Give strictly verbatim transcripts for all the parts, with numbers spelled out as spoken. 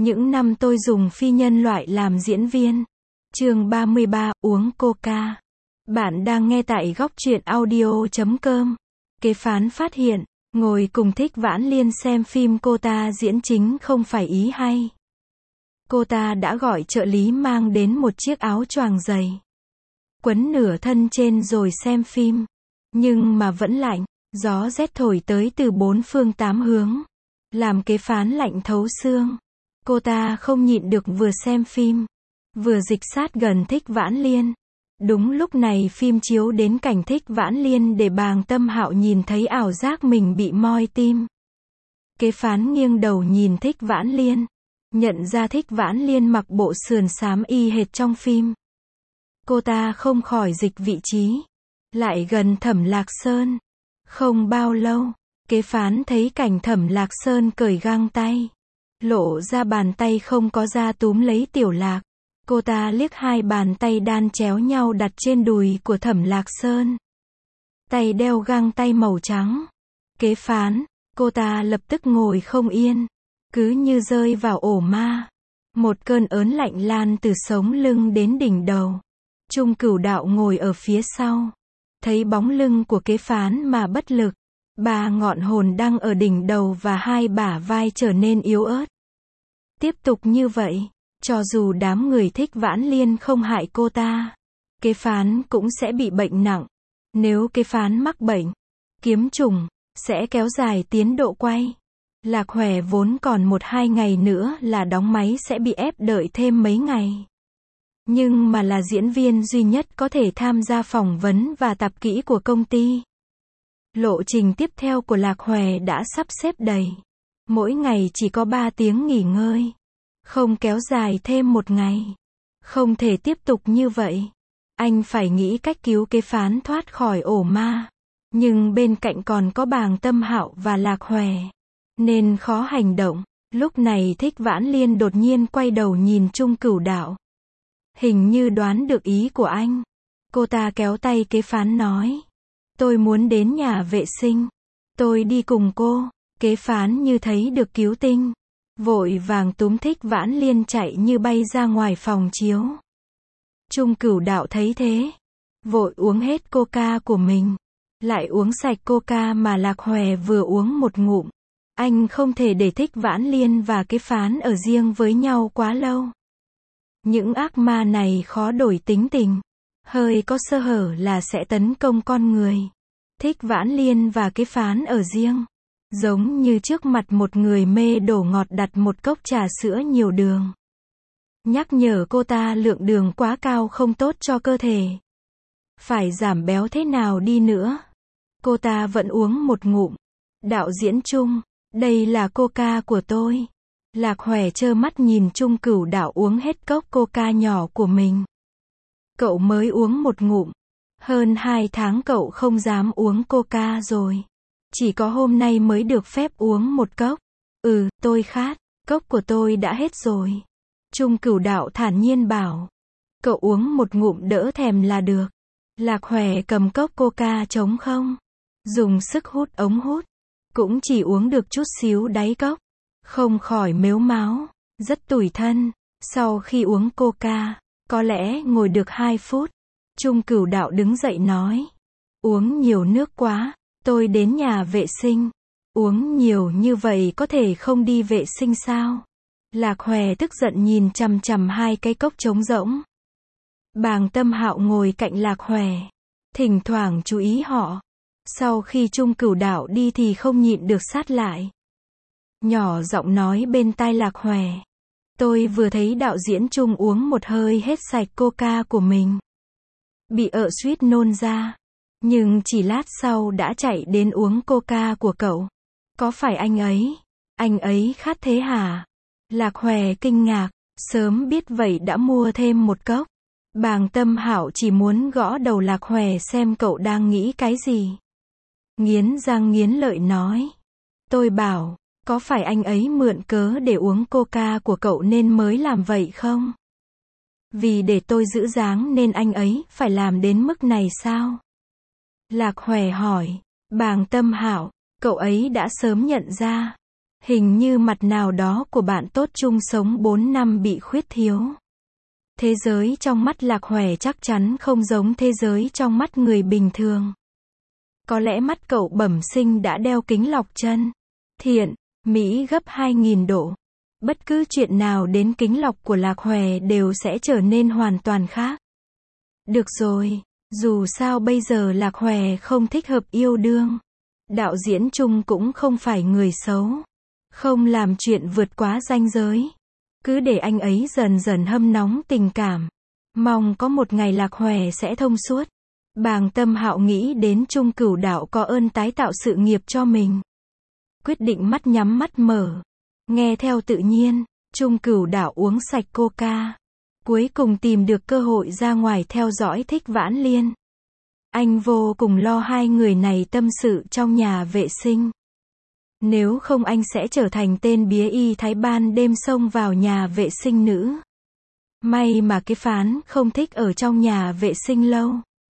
Những năm tôi dùng phi nhân loại làm diễn viên. Chương ba mươi ba, uống coca. Bạn đang nghe tại góc truyện audio chấm com. Kế phán phát hiện, ngồi cùng Thích Vãn Liên xem phim cô ta diễn chính không phải ý hay. Cô ta đã gọi trợ lý mang đến một chiếc áo choàng dày, quấn nửa thân trên rồi xem phim. Nhưng mà vẫn lạnh, gió rét thổi tới từ bốn phương tám hướng, làm kế phán lạnh thấu xương. Cô ta không nhịn được vừa xem phim, vừa dịch sát gần Thích Vãn Liên. Đúng lúc này phim chiếu đến cảnh Thích Vãn Liên để Bàng Tâm Hạo nhìn thấy ảo giác mình bị moi tim. Kế phán nghiêng đầu nhìn Thích Vãn Liên, nhận ra Thích Vãn Liên mặc bộ sườn xám y hệt trong phim. Cô ta không khỏi dịch vị trí, lại gần Thẩm Lạc Sơn. Không bao lâu, kế phán thấy cảnh Thẩm Lạc Sơn cởi găng tay, lộ ra bàn tay không có da túm lấy Tiểu Lạc. Cô ta liếc hai bàn tay đan chéo nhau đặt trên đùi của Thẩm Lạc Sơn. Tay đeo găng tay màu trắng. Kế phán, cô ta lập tức ngồi không yên, cứ như rơi vào ổ ma. Một cơn ớn lạnh lan từ sống lưng đến đỉnh đầu. Trung Cửu Đạo ngồi ở phía sau, thấy bóng lưng của kế phán mà bất lực. Ba ngọn hồn đang ở đỉnh đầu và hai bả vai trở nên yếu ớt. Tiếp tục như vậy, cho dù đám người Thích Vãn Liên không hại cô ta, kế phán cũng sẽ bị bệnh nặng. Nếu kế phán mắc bệnh kiếm trùng, sẽ kéo dài tiến độ quay. Lạc Hòe vốn còn một hai ngày nữa là đóng máy sẽ bị ép đợi thêm mấy ngày. Nhưng mà là diễn viên duy nhất có thể tham gia phỏng vấn và tập kỹ của công ty. Lộ trình tiếp theo của Lạc Hòe đã sắp xếp đầy. Mỗi ngày chỉ có ba tiếng nghỉ ngơi. Không kéo dài thêm một ngày. Không thể tiếp tục như vậy. Anh phải nghĩ cách cứu kế phán thoát khỏi ổ ma. Nhưng bên cạnh còn có Bàng Tâm Hạo và Lạc Hòe, nên khó hành động. Lúc này Thích Vãn Liên đột nhiên quay đầu nhìn Trung Cửu Đạo. Hình như đoán được ý của anh. Cô ta kéo tay kế phán nói. Tôi muốn đến nhà vệ sinh. Tôi đi cùng cô. Kế phán như thấy được cứu tinh, vội vàng túm Thích Vãn Liên chạy như bay ra ngoài phòng chiếu. Trung Cửu Đạo thấy thế, vội uống hết coca của mình, lại uống sạch coca mà Lạc Hòe vừa uống một ngụm. Anh không thể để Thích Vãn Liên và kế phán ở riêng với nhau quá lâu. Những ác ma này khó đổi tính tình, hơi có sơ hở là sẽ tấn công con người. Thích Vãn Liên và kế phán ở riêng, giống như trước mặt một người mê đổ ngọt đặt một cốc trà sữa nhiều đường. Nhắc nhở cô ta lượng đường quá cao không tốt cho cơ thể. Phải giảm béo thế nào đi nữa. Cô ta vẫn uống một ngụm. Đạo diễn Trung, đây là coca của tôi. Lạc Hòe trơ mắt nhìn Trung Cửu Đạo uống hết cốc coca nhỏ của mình. Cậu mới uống một ngụm. Hơn hai tháng cậu không dám uống coca rồi. Chỉ có hôm nay mới được phép uống một cốc. Ừ, tôi khát, cốc của tôi đã hết rồi. Trung Cửu Đạo thản nhiên bảo. Cậu uống một ngụm đỡ thèm là được. Lạc Hòe cầm cốc coca trống không, dùng sức hút ống hút. Cũng chỉ uống được chút xíu đáy cốc. Không khỏi mếu máo, rất tủi thân. Sau khi uống coca, có lẽ ngồi được hai phút. Trung Cửu Đạo đứng dậy nói. Uống nhiều nước quá. Tôi đến nhà vệ sinh. Uống nhiều như vậy có thể không đi vệ sinh sao? Lạc Hòe tức giận nhìn chằm chằm hai cái cốc trống rỗng. Bàng Tâm Hạo ngồi cạnh Lạc Hòe, thỉnh thoảng chú ý họ. Sau khi Trung Cửu Đạo đi thì không nhịn được sát lại. Nhỏ giọng nói bên tai Lạc Hòe. Tôi vừa thấy đạo diễn Trung uống một hơi hết sạch coca của mình. Bị ợ suýt nôn ra. Nhưng chỉ lát sau đã chạy đến uống coca của cậu. Có phải anh ấy? Anh ấy khát thế hả? Lạc Hòe kinh ngạc, sớm biết vậy đã mua thêm một cốc. Bàng Tâm Hạo chỉ muốn gõ đầu Lạc Hòe xem cậu đang nghĩ cái gì. Nghiến răng nghiến lợi nói. Tôi bảo, có phải anh ấy mượn cớ để uống coca của cậu nên mới làm vậy không? Vì để tôi giữ dáng nên anh ấy phải làm đến mức này sao? Lạc Hòe hỏi. Bàng Tâm Hạo, cậu ấy đã sớm nhận ra. Hình như mặt nào đó của bạn tốt chung sống bốn năm bị khuyết thiếu. Thế giới trong mắt Lạc Hòe chắc chắn không giống thế giới trong mắt người bình thường. Có lẽ mắt cậu bẩm sinh đã đeo kính lọc chân. Thiện, mỹ gấp hai nghìn độ. Bất cứ chuyện nào đến kính lọc của Lạc Hòe đều sẽ trở nên hoàn toàn khác. Được rồi, dù sao bây giờ Lạc Hòe không thích hợp yêu đương. Đạo diễn Chung cũng không phải người xấu. Không làm chuyện vượt quá ranh giới. Cứ để anh ấy dần dần hâm nóng tình cảm. Mong có một ngày Lạc Hòe sẽ thông suốt. Bàng Tâm Hạo nghĩ đến Chung Cửu Đạo có ơn tái tạo sự nghiệp cho mình. Quyết định mắt nhắm mắt mở. Nghe theo tự nhiên, Chung Cửu Đạo uống sạch coca. Cuối cùng tìm được cơ hội ra ngoài theo dõi Thích Vãn Liên. Anh vô cùng lo hai người này tâm sự trong nhà vệ sinh. Nếu không anh sẽ trở thành tên bía y thái ban đêm xông vào nhà vệ sinh nữ. May mà cái Phán không thích ở trong nhà vệ sinh lâu.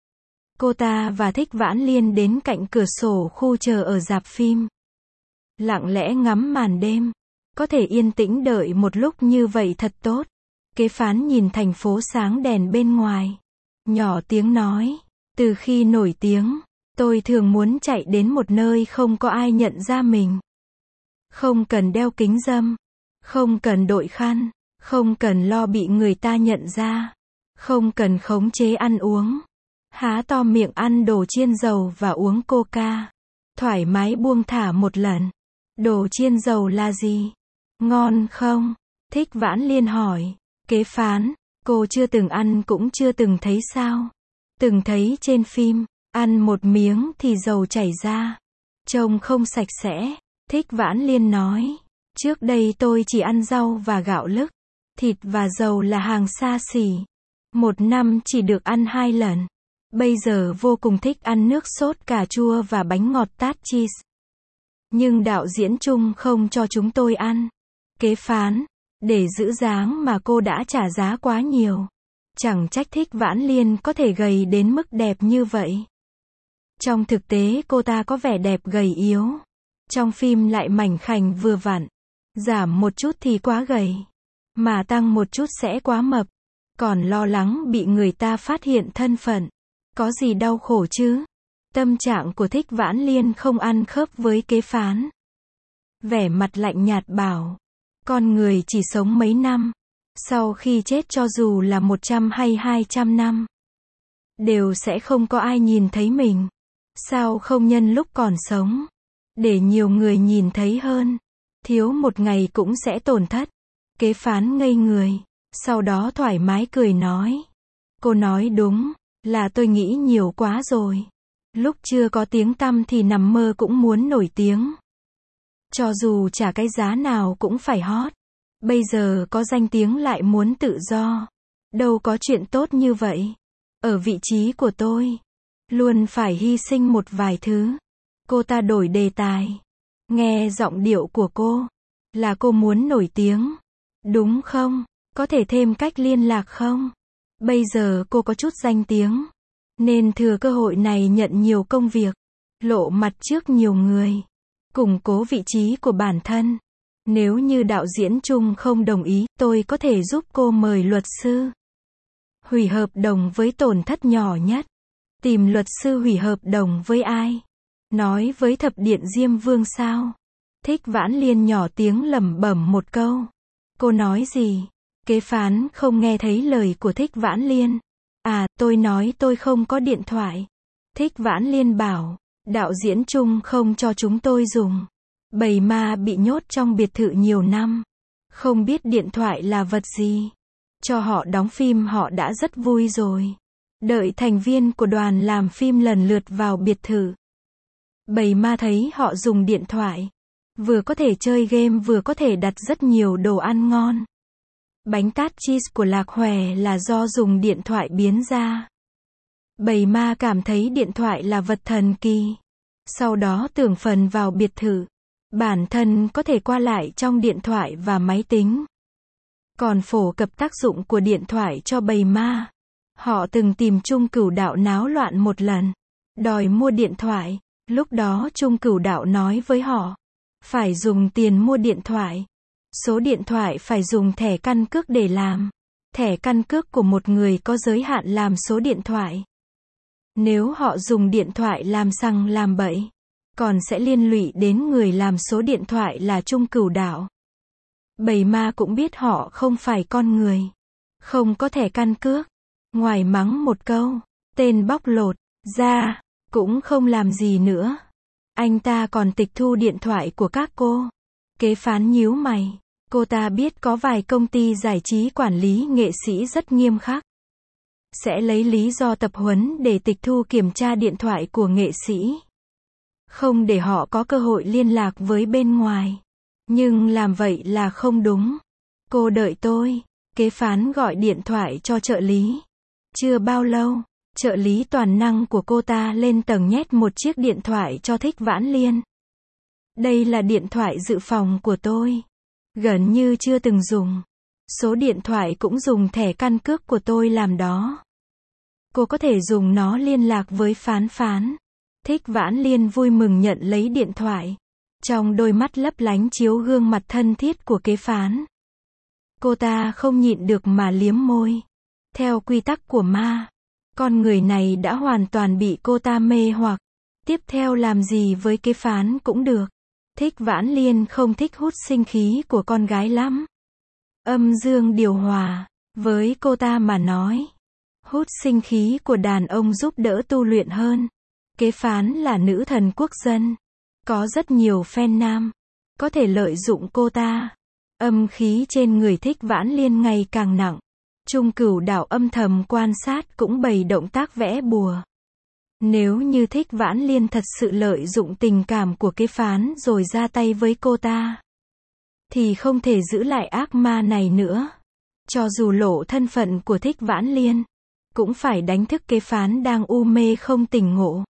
Cô ta và Thích Vãn Liên đến cạnh cửa sổ khu chờ ở rạp phim. Lặng lẽ ngắm màn đêm. Có thể yên tĩnh đợi một lúc như vậy thật tốt. Kế Phán nhìn thành phố sáng đèn bên ngoài. Nhỏ tiếng nói. Từ khi nổi tiếng, tôi thường muốn chạy đến một nơi không có ai nhận ra mình. Không cần đeo kính râm. Không cần đội khăn. Không cần lo bị người ta nhận ra. Không cần khống chế ăn uống. Há to miệng ăn đồ chiên dầu và uống coca. Thoải mái buông thả một lần. Đồ chiên dầu là gì? Ngon không? Thích Vãn Liên hỏi. Kế Phán, cô chưa từng ăn cũng chưa từng thấy sao? Từng thấy trên phim, ăn một miếng thì dầu chảy ra. Trông không sạch sẽ. Thích Vãn Liên nói. Trước đây tôi chỉ ăn rau và gạo lứt. Thịt và dầu là hàng xa xỉ. Một năm chỉ được ăn hai lần. Bây giờ vô cùng thích ăn nước sốt cà chua và bánh ngọt tart cheese. Nhưng đạo diễn Chung không cho chúng tôi ăn. Kế Phán, để giữ dáng mà cô đã trả giá quá nhiều. Chẳng trách Thích Vãn Liên có thể gầy đến mức đẹp như vậy. Trong thực tế cô ta có vẻ đẹp gầy yếu. Trong phim lại mảnh khảnh vừa vặn. Giảm một chút thì quá gầy. Mà tăng một chút sẽ quá mập. Còn lo lắng bị người ta phát hiện thân phận. Có gì đau khổ chứ? Tâm trạng của Thích Vãn Liên không ăn khớp với Kế Phán. Vẻ mặt lạnh nhạt bảo. Con người chỉ sống mấy năm. Sau khi chết cho dù là một trăm hay hai trăm năm. Đều sẽ không có ai nhìn thấy mình. Sao không nhân lúc còn sống? Để nhiều người nhìn thấy hơn. Thiếu một ngày cũng sẽ tổn thất. Kế Phán ngây người. Sau đó thoải mái cười nói. Cô nói đúng. Là tôi nghĩ nhiều quá rồi. Lúc chưa có tiếng tăm thì nằm mơ cũng muốn nổi tiếng. Cho dù trả cái giá nào cũng phải hot. Bây giờ có danh tiếng lại muốn tự do. Đâu có chuyện tốt như vậy. Ở vị trí của tôi, luôn phải hy sinh một vài thứ. Cô ta đổi đề tài. Nghe giọng điệu của cô, là cô muốn nổi tiếng. Đúng không? Có thể thêm cách liên lạc không? Bây giờ cô có chút danh tiếng. Nên thừa cơ hội này nhận nhiều công việc. Lộ mặt trước nhiều người. Củng cố vị trí của bản thân. Nếu như đạo diễn Chung không đồng ý, tôi có thể giúp cô mời luật sư. Hủy hợp đồng với tổn thất nhỏ nhất. Tìm luật sư hủy hợp đồng với ai? Nói với Thập Điện Diêm Vương sao? Thích Vãn Liên nhỏ tiếng lẩm bẩm một câu. Cô nói gì? Kế Phán không nghe thấy lời của Thích Vãn Liên. À, tôi nói tôi không có điện thoại. Thích Vãn Liên bảo, đạo diễn Chung không cho chúng tôi dùng. Bầy ma bị nhốt trong biệt thự nhiều năm. Không biết điện thoại là vật gì. Cho họ đóng phim họ đã rất vui rồi. Đợi thành viên của đoàn làm phim lần lượt vào biệt thự. Bầy ma thấy họ dùng điện thoại. Vừa có thể chơi game vừa có thể đặt rất nhiều đồ ăn ngon. Bánh tart cheese của Lạc Hòe là do dùng điện thoại biến ra. Bầy ma cảm thấy điện thoại là vật thần kỳ. Sau đó tưởng phần vào biệt thự. Bản thân có thể qua lại trong điện thoại và máy tính. Còn phổ cập tác dụng của điện thoại cho bầy ma. Họ từng tìm Chung Cửu Đạo náo loạn một lần. Đòi mua điện thoại. Lúc đó Chung Cửu Đạo nói với họ. Phải dùng tiền mua điện thoại. Số điện thoại phải dùng thẻ căn cước để làm. Thẻ căn cước của một người có giới hạn làm số điện thoại. Nếu họ dùng điện thoại làm sằng làm bậy, còn sẽ liên lụy đến người làm số điện thoại là Trung Cửu Đạo. Bầy ma cũng biết họ không phải con người, không có thẻ căn cước. Ngoài mắng một câu, tên bóc lột, ra, cũng không làm gì nữa. Anh ta còn tịch thu điện thoại của các cô. Kế phán nhíu mày. Cô ta biết có vài công ty giải trí quản lý nghệ sĩ rất nghiêm khắc. Sẽ lấy lý do tập huấn để tịch thu kiểm tra điện thoại của nghệ sĩ. Không để họ có cơ hội liên lạc với bên ngoài. Nhưng làm vậy là không đúng. Cô đợi tôi. Kế phán gọi điện thoại cho trợ lý. Chưa bao lâu, trợ lý toàn năng của cô ta lên tầng nhét một chiếc điện thoại cho Thích Vãn Liên. Đây là điện thoại dự phòng của tôi. Gần như chưa từng dùng. Số điện thoại cũng dùng thẻ căn cước của tôi làm đó. Cô có thể dùng nó liên lạc với Phán Phán. Thích Vãn Liên vui mừng nhận lấy điện thoại. Trong đôi mắt lấp lánh chiếu gương mặt thân thiết của kế phán. Cô ta không nhịn được mà liếm môi. Theo quy tắc của ma, con người này đã hoàn toàn bị cô ta mê hoặc. Tiếp theo làm gì với kế phán cũng được. Thích Vãn Liên không thích hút sinh khí của con gái lắm. Âm dương điều hòa, với cô ta mà nói. Hút sinh khí của đàn ông giúp đỡ tu luyện hơn. Kế phán là nữ thần quốc dân. Có rất nhiều fan nam. Có thể lợi dụng cô ta. Âm khí trên người Thích Vãn Liên ngày càng nặng. Trung Cửu Đạo âm thầm quan sát cũng bày động tác vẽ bùa. Nếu như Thích Vãn Liên thật sự lợi dụng tình cảm của kế phán rồi ra tay với cô ta, thì không thể giữ lại ác ma này nữa. Cho dù lộ thân phận của Thích Vãn Liên, cũng phải đánh thức kế phán đang u mê không tỉnh ngộ.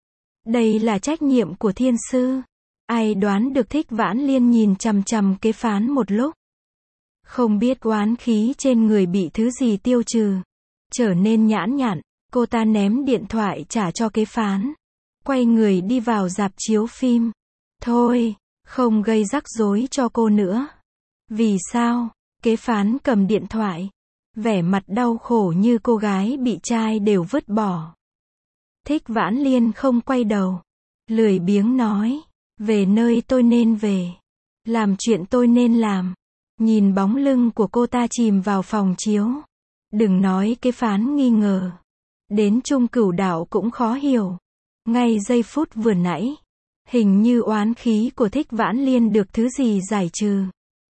Đây là trách nhiệm của thiên sư. Ai đoán được Thích Vãn Liên nhìn chằm chằm kế phán một lúc. Không biết oán khí trên người bị thứ gì tiêu trừ. Trở nên nhãn nhặn, cô ta ném điện thoại trả cho kế phán. Quay người đi vào rạp chiếu phim. Thôi, không gây rắc rối cho cô nữa. Vì sao? Kế phán cầm điện thoại. Vẻ mặt đau khổ như cô gái bị trai đều vứt bỏ. Thích Vãn Liên không quay đầu. Lười biếng nói. Về nơi tôi nên về. Làm chuyện tôi nên làm. Nhìn bóng lưng của cô ta chìm vào phòng chiếu. Đừng nói kế phán nghi ngờ. Đến Trung Cửu Đạo cũng khó hiểu. Ngay giây phút vừa nãy, hình như oán khí của Thích Vãn Liên được thứ gì giải trừ.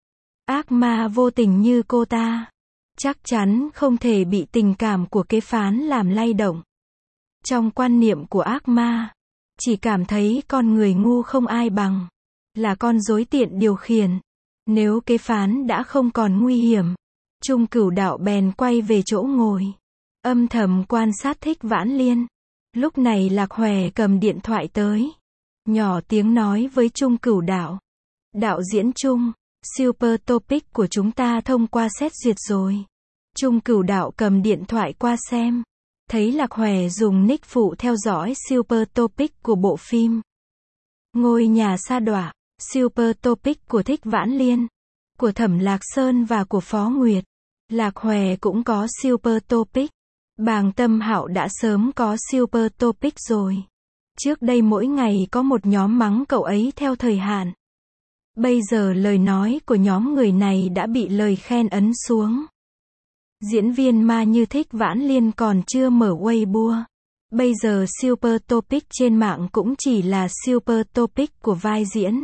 Ác ma vô tình như cô ta, chắc chắn không thể bị tình cảm của kế phán làm lay động. Trong quan niệm của ác ma, chỉ cảm thấy con người ngu không ai bằng, là con rối tiện điều khiển. Nếu kế phán đã không còn nguy hiểm, Trung Cửu Đạo bèn quay về chỗ ngồi, âm thầm quan sát Thích Vãn Liên. Lúc này Lạc Hòe cầm điện thoại tới, nhỏ tiếng nói với Trung Cửu Đạo. Đạo diễn Trung, Super Topic của chúng ta thông qua xét duyệt rồi. Trung Cửu Đạo cầm điện thoại qua xem, thấy Lạc Hòe dùng nick phụ theo dõi Super Topic của bộ phim Ngôi nhà sa đọa. Super Topic của Thích Vãn Liên, của Thẩm Lạc Sơn và của Phó Nguyệt. Lạc Hòe cũng có Super Topic. Bàng Tâm Hạo đã sớm có Super Topic rồi. Trước đây mỗi ngày có một nhóm mắng cậu ấy theo thời hạn. Bây giờ lời nói của nhóm người này đã bị lời khen ấn xuống. Diễn viên ma như Thích Vãn Liên còn chưa mở Weibo. Bây giờ Super Topic trên mạng cũng chỉ là Super Topic của vai diễn,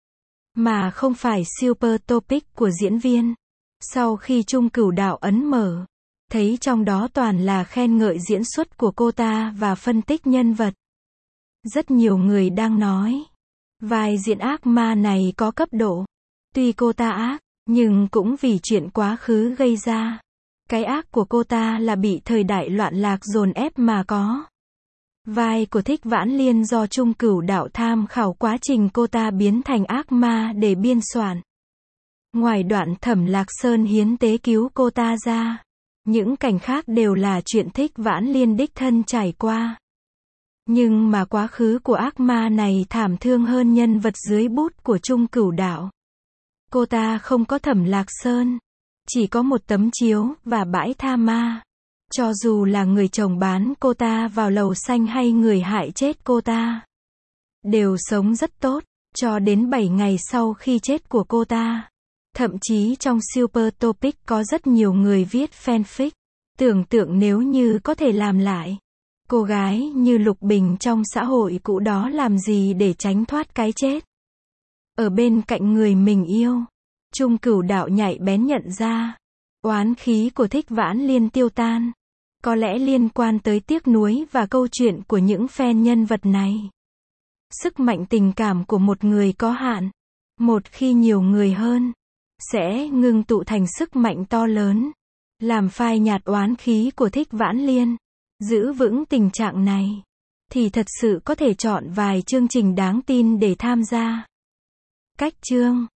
mà không phải Super Topic của diễn viên. Sau khi Trung Cửu Đạo ấn mở, thấy trong đó toàn là khen ngợi diễn xuất của cô ta và phân tích nhân vật. Rất nhiều người đang nói, vai diễn ác ma này có cấp độ. Tuy cô ta ác, nhưng cũng vì chuyện quá khứ gây ra. Cái ác của cô ta là bị thời đại loạn lạc dồn ép mà có. Vai của Thích Vãn Liên do Trung Cửu Đạo tham khảo quá trình cô ta biến thành ác ma để biên soạn. Ngoài đoạn Thẩm Lạc Sơn hiến tế cứu cô ta ra, những cảnh khác đều là chuyện Thích Vãn Liên đích thân trải qua. Nhưng mà quá khứ của ác ma này thảm thương hơn nhân vật dưới bút của Trung Cửu Đạo. Cô ta không có Thẩm Lạc Sơn, chỉ có một tấm chiếu và bãi tha ma. Cho dù là người chồng bán cô ta vào lầu xanh hay người hại chết cô ta, đều sống rất tốt, cho đến bảy ngày sau khi chết của cô ta. Thậm chí trong Super Topic có rất nhiều người viết fanfic, tưởng tượng nếu như có thể làm lại. Cô gái như Lục Bình trong xã hội cũ đó làm gì để tránh thoát cái chết. Ở bên cạnh người mình yêu, Trung Cửu Đạo nhạy bén nhận ra, oán khí của Thích Vãn Liên tiêu tan. Có lẽ liên quan tới tiếc nuối và câu chuyện của những fan nhân vật này. Sức mạnh tình cảm của một người có hạn. Một khi nhiều người hơn, sẽ ngưng tụ thành sức mạnh to lớn, làm phai nhạt oán khí của Thích Vãn Liên. Giữ vững tình trạng này, thì thật sự có thể chọn vài chương trình đáng tin để tham gia. Cách chương